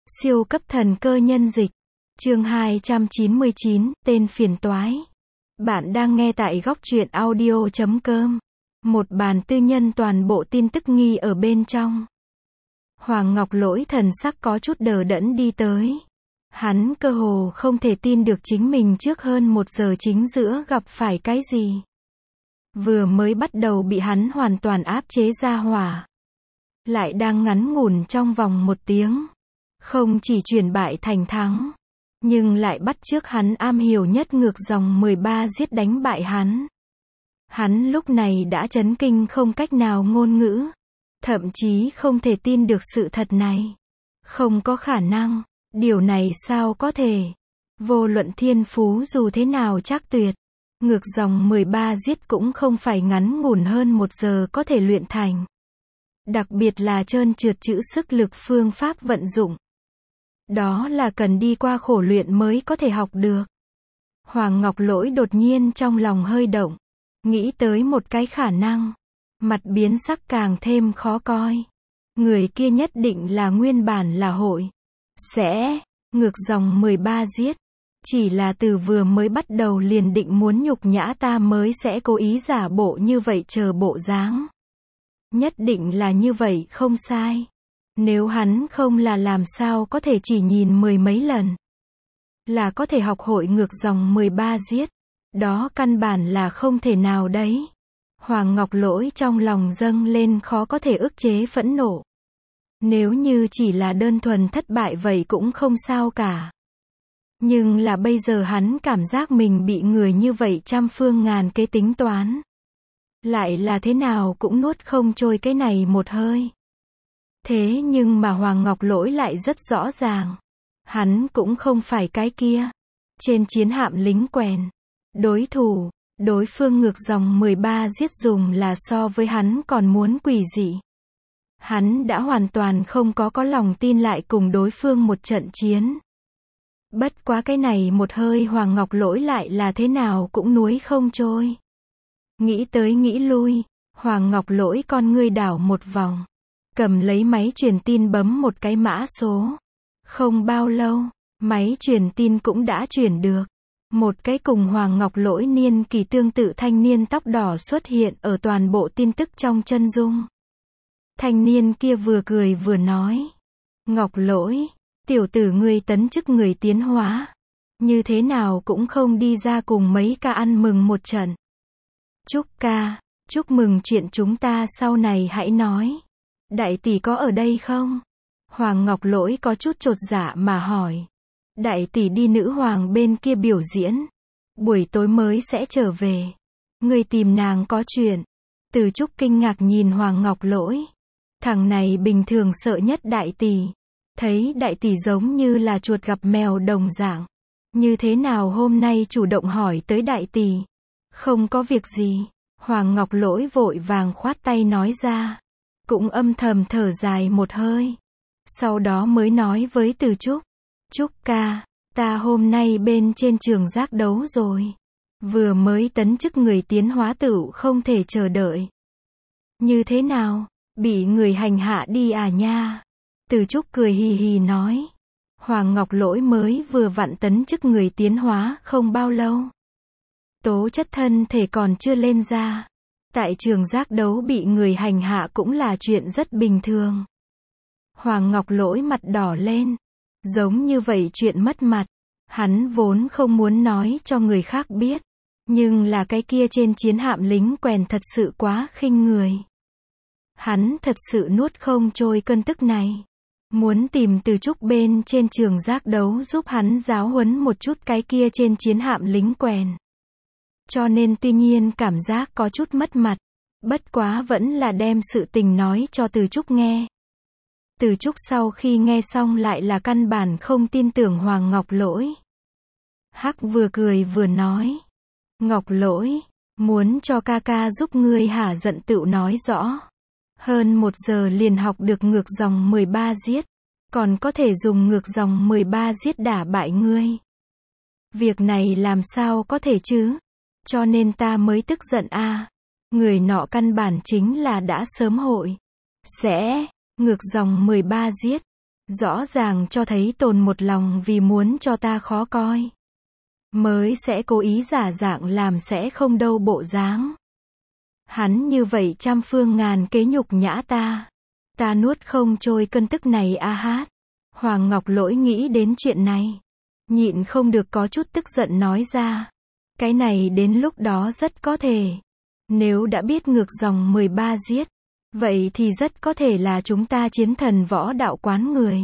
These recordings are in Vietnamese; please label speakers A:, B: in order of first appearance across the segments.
A: Siêu cấp thần cơ nhân dịch. Chương 299, tên phiền toái. Bạn đang nghe tại góc truyện audio.com. Một bàn tư nhân toàn bộ tin tức nghi ở bên trong. Hoàng Ngọc Lỗi thần sắc có chút đờ đẫn đi tới. Hắn cơ hồ không thể tin được chính mình trước hơn 1 giờ chính giữa gặp phải cái gì. Vừa mới bắt đầu bị hắn hoàn toàn áp chế ra hỏa. Lại đang ngắn ngủn trong vòng 1 tiếng. Không chỉ chuyển bại thành thắng, nhưng lại bắt chước hắn am hiểu nhất ngược dòng 13 giết đánh bại hắn. Hắn lúc này đã chấn kinh không cách nào ngôn ngữ. Thậm chí không thể tin được sự thật này. Không có khả năng. Điều này sao có thể? Vô luận thiên phú dù thế nào chắc tuyệt. Ngược dòng 13 giết cũng không phải ngắn ngủn hơn 1 giờ có thể luyện thành. Đặc biệt là trơn trượt chữ sức lực phương pháp vận dụng. Đó là cần đi qua khổ luyện mới có thể học được. Hoàng Ngọc Lỗi đột nhiên trong lòng hơi động. Nghĩ tới một cái khả năng. Mặt biến sắc càng thêm khó coi. Người kia nhất định là nguyên bản là hội. Sẽ, ngược dòng 13 giết. Chỉ là từ vừa mới bắt đầu liền định muốn nhục nhã ta mới sẽ cố ý giả bộ như vậy chờ bộ dáng. Nhất định là như vậy không sai. Nếu hắn không là làm sao có thể chỉ nhìn 10 mấy lần. Là có thể học hội ngược dòng 13 giết. Đó căn bản là không thể nào đấy. Hoàng Ngọc Lỗi trong lòng dâng lên khó có thể ức chế phẫn nộ. Nếu như chỉ là đơn thuần thất bại vậy cũng không sao cả. Nhưng là bây giờ hắn cảm giác mình bị người như vậy trăm phương ngàn kế tính toán. Lại là thế nào cũng nuốt không trôi cái này một hơi. Thế nhưng mà Hoàng Ngọc Lỗi lại rất rõ ràng. Hắn cũng không phải cái kia. Trên chiến hạm lính quèn. Đối thủ, đối phương ngược dòng 13 giết dùng là so với hắn còn muốn quỷ dị. Hắn đã hoàn toàn không có lòng tin lại cùng đối phương một trận chiến. Bất quá cái này một hơi Hoàng Ngọc Lỗi lại là thế nào cũng nuối không trôi. Nghĩ tới nghĩ lui, Hoàng Ngọc Lỗi con ngươi đảo một vòng. Cầm lấy máy truyền tin bấm một cái mã số. Không bao lâu, máy truyền tin cũng đã chuyển được. Một cái cùng Hoàng Ngọc Lỗi niên kỳ tương tự thanh niên tóc đỏ xuất hiện ở toàn bộ tin tức trong chân dung. Thanh niên kia vừa cười vừa nói. Ngọc Lỗi, tiểu tử ngươi tấn chức người tiến hóa. Như thế nào cũng không đi ra cùng mấy ca ăn mừng một trận. Trúc ca, chúc mừng chuyện chúng ta sau này hãy nói. Đại tỷ có ở đây không? Hoàng Ngọc Lỗi có chút chột dạ mà hỏi. Đại tỷ đi nữ hoàng bên kia biểu diễn. Buổi tối mới sẽ trở về. Người tìm nàng có chuyện. Từ Trúc kinh ngạc nhìn Hoàng Ngọc Lỗi. Thằng này bình thường sợ nhất đại tỷ. Thấy đại tỷ giống như là chuột gặp mèo đồng dạng. Như thế nào hôm nay chủ động hỏi tới đại tỷ? Không có việc gì. Hoàng Ngọc Lỗi vội vàng khoát tay nói ra. Cũng âm thầm thở dài một hơi. Sau đó mới nói với Từ Trúc. Trúc ca, ta hôm nay bên trên trường giác đấu rồi. Vừa mới tấn chức người tiến hóa tựu không thể chờ đợi. Như thế nào? Bị người hành hạ đi à nha? Từ Trúc cười hì hì nói. Hoàng Ngọc Lỗi mới vừa vặn tấn chức người tiến hóa không bao lâu. Tố chất thân thể còn chưa lên ra. Tại trường giác đấu bị người hành hạ cũng là chuyện rất bình thường. Hoàng Ngọc Lỗi mặt đỏ lên. Giống như vậy chuyện mất mặt. Hắn vốn không muốn nói cho người khác biết. Nhưng là cái kia trên chiến hạm lính quèn thật sự quá khinh người. Hắn thật sự nuốt không trôi cơn tức này. Muốn tìm Từ Trúc bên trên trường giác đấu giúp hắn giáo huấn một chút cái kia trên chiến hạm lính quèn. Cho nên tuy nhiên cảm giác có chút mất mặt. Bất quá vẫn là đem sự tình nói cho Từ Trúc nghe. Từ Trúc sau khi nghe xong lại là căn bản không tin tưởng Hoàng Ngọc Lỗi. Hắc vừa cười vừa nói. Ngọc Lỗi, muốn cho ca ca giúp ngươi hả giận tựu nói rõ. Hơn 1 giờ liền học được ngược dòng 13 giết. Còn có thể dùng ngược dòng 13 giết đả bại ngươi. Việc này làm sao có thể chứ? Cho nên ta mới tức giận a. Người nọ căn bản chính là đã sớm hội. Sẽ, ngược dòng 13 giết. Rõ ràng cho thấy Tồn một lòng vì muốn cho ta khó coi. Mới sẽ cố ý giả dạng làm sẽ không đâu bộ dáng. Hắn như vậy trăm phương ngàn kế nhục nhã ta. Ta nuốt không trôi cơn tức này a hát. Hoàng Ngọc Lỗi nghĩ đến chuyện này. Nhịn không được có chút tức giận nói ra. Cái này đến lúc đó rất có thể. Nếu đã biết ngược dòng 13 giết. Vậy thì rất có thể là chúng ta chiến thần võ đạo quán người.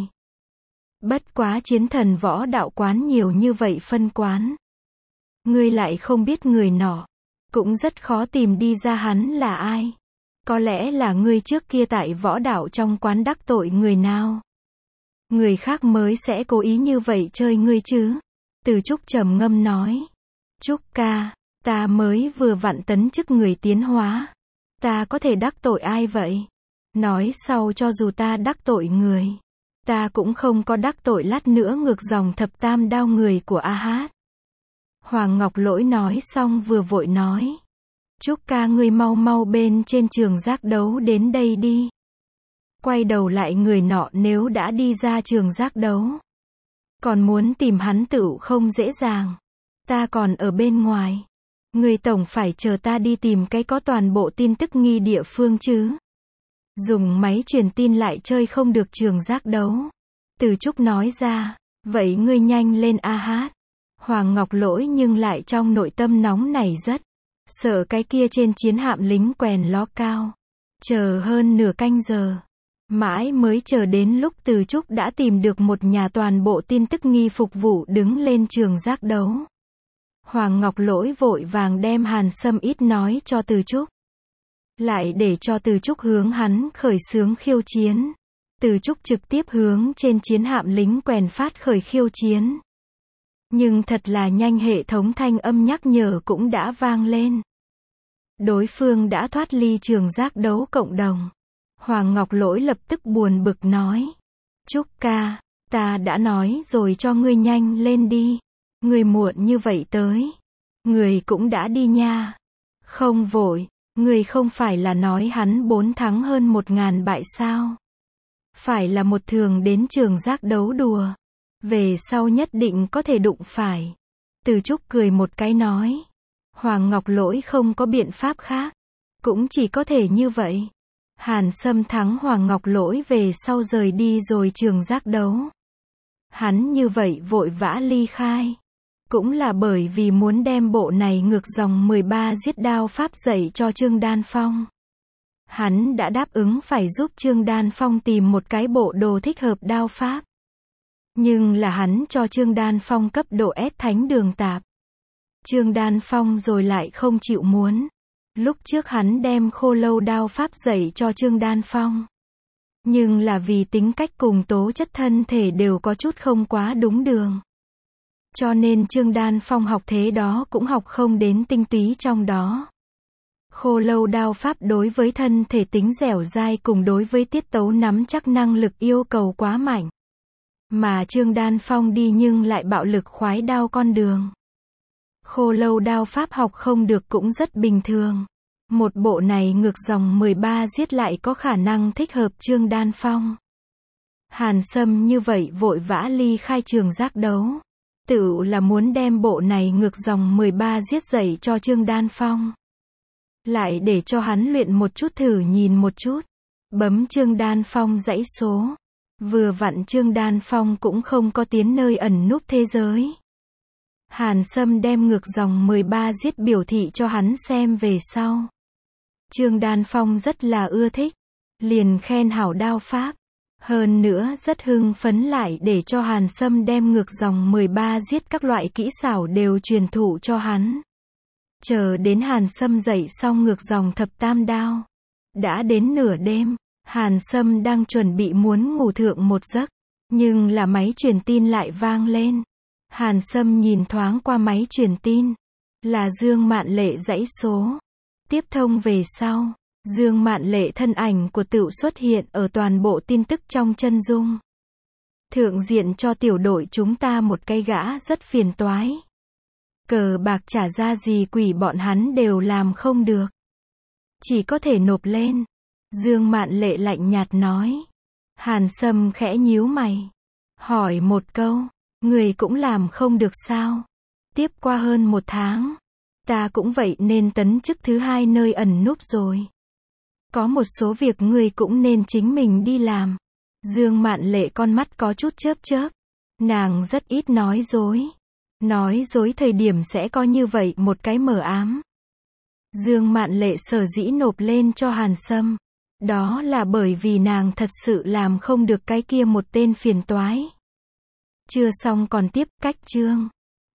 A: Bất quá chiến thần võ đạo quán nhiều như vậy phân quán. Ngươi lại không biết người nọ. Cũng rất khó tìm đi ra hắn là ai. Có lẽ là ngươi trước kia tại võ đạo trong quán đắc tội người nào. Người khác mới sẽ cố ý như vậy chơi ngươi chứ. Từ Trúc trầm ngâm nói. Trúc ca, ta mới vừa vặn tấn chức người tiến hóa. Ta có thể đắc tội ai vậy? Nói sau cho dù ta đắc tội người. Ta cũng không có đắc tội lát nữa ngược dòng thập tam đao người của A Hát. Hoàng Ngọc Lỗi nói xong vừa vội nói. Trúc ca ngươi mau mau bên trên trường giác đấu đến đây đi. Quay đầu lại người nọ nếu đã đi ra trường giác đấu. Còn muốn tìm hắn tựu không dễ dàng. Ta còn ở bên ngoài. Người tổng phải chờ ta đi tìm cái có toàn bộ tin tức nghi địa phương chứ. Dùng máy truyền tin lại chơi không được trường giác đấu. Từ Trúc nói ra. Vậy ngươi nhanh lên a hát. Hoàng Ngọc Lỗi nhưng lại trong nội tâm nóng này rất. Sợ cái kia trên chiến hạm lính quèn ló cao. Chờ hơn nửa canh giờ. Mãi mới chờ đến lúc Từ Trúc đã tìm được một nhà toàn bộ tin tức nghi phục vụ đứng lên trường giác đấu. Hoàng Ngọc Lỗi vội vàng đem Hàn Sâm ít nói cho Từ Trúc. Lại để cho Từ Trúc hướng hắn khởi xướng khiêu chiến. Từ Trúc trực tiếp hướng trên chiến hạm lính quèn phát khởi khiêu chiến. Nhưng thật là nhanh hệ thống thanh âm nhắc nhở cũng đã vang lên. Đối phương đã thoát ly trường giác đấu cộng đồng. Hoàng Ngọc Lỗi lập tức buồn bực nói. Trúc ca, ta đã nói rồi cho ngươi nhanh lên đi. Ngươi muộn như vậy tới. Ngươi cũng đã đi nha. Không vội, ngươi không phải là nói hắn 4 thắng hơn 1000 bại sao? Phải là một thường đến trường giác đấu đùa. Về sau nhất định có thể đụng phải. Từ Trúc cười một cái nói. Hoàng Ngọc Lỗi không có biện pháp khác. Cũng chỉ có thể như vậy. Hàn Sâm thắng Hoàng Ngọc Lỗi về sau rời đi rồi trường giác đấu. Hắn như vậy vội vã ly khai. Cũng là bởi vì muốn đem bộ này ngược dòng 13 giết đao pháp dạy cho Trương Đan Phong. Hắn đã đáp ứng phải giúp Trương Đan Phong tìm một cái bộ đồ thích hợp đao pháp. Nhưng là hắn cho Trương Đan Phong cấp độ S thánh đường tạp. Trương Đan Phong rồi lại không chịu muốn. Lúc trước hắn đem khô lâu đao pháp dạy cho Trương Đan Phong. Nhưng là vì tính cách cùng tố chất thân thể đều có chút không quá đúng đường. Cho nên Trương Đan Phong học thế đó cũng học không đến tinh túy trong đó. Khô lâu đao pháp đối với thân thể tính dẻo dai cùng đối với tiết tấu nắm chắc năng lực yêu cầu quá mạnh. Mà Trương Đan Phong đi nhưng lại bạo lực khoái đao con đường. Khô lâu đao pháp học không được cũng rất bình thường. Một bộ này ngược dòng 13 giết lại có khả năng thích hợp Trương Đan Phong. Hàn Sâm như vậy vội vã ly khai trường giác đấu. Tự là muốn đem bộ này ngược dòng 13 giết dạy cho Trương Đan Phong. Lại để cho hắn luyện một chút thử nhìn một chút. Bấm Trương Đan Phong dãy số. Vừa vặn Trương Đan Phong cũng không có tiến nơi ẩn núp thế giới. Hàn Sâm đem ngược dòng 13 giết biểu thị cho hắn xem về sau. Trương Đan Phong rất là ưa thích. Liền khen hảo đao pháp. Hơn nữa rất hưng phấn lại để cho Hàn Sâm đem ngược dòng 13 giết các loại kỹ xảo đều truyền thụ cho hắn. Chờ đến Hàn Sâm dậy xong ngược dòng thập tam đao. Đã đến nửa đêm, Hàn Sâm đang chuẩn bị muốn ngủ thượng một giấc. Nhưng là máy truyền tin lại vang lên. Hàn Sâm nhìn thoáng qua máy truyền tin. Là Dương Mạn Lệ dãy số. Tiếp thông về sau. Dương Mạn Lệ thân ảnh của Tựu xuất hiện ở toàn bộ tin tức trong chân dung. Thượng diện cho tiểu đội chúng ta một cái gã rất phiền toái. Cờ bạc trả ra gì quỷ bọn hắn đều làm không được. Chỉ có thể nộp lên. Dương Mạn Lệ lạnh nhạt nói. Hàn Sâm khẽ nhíu mày. Hỏi một câu. Người cũng làm không được sao? Tiếp qua hơn 1 tháng. Ta cũng vậy nên tấn chức thứ 2 nơi ẩn núp rồi. Có một số việc người cũng nên chính mình đi làm. Dương Mạn Lệ con mắt có chút chớp chớp. Nàng rất ít nói dối. Nói dối thời điểm sẽ có như vậy một cái mờ ám. Dương Mạn Lệ sở dĩ nộp lên cho Hàn Sâm. Đó là bởi vì nàng thật sự làm không được cái kia một tên phiền toái. Chưa xong còn tiếp, cách chương.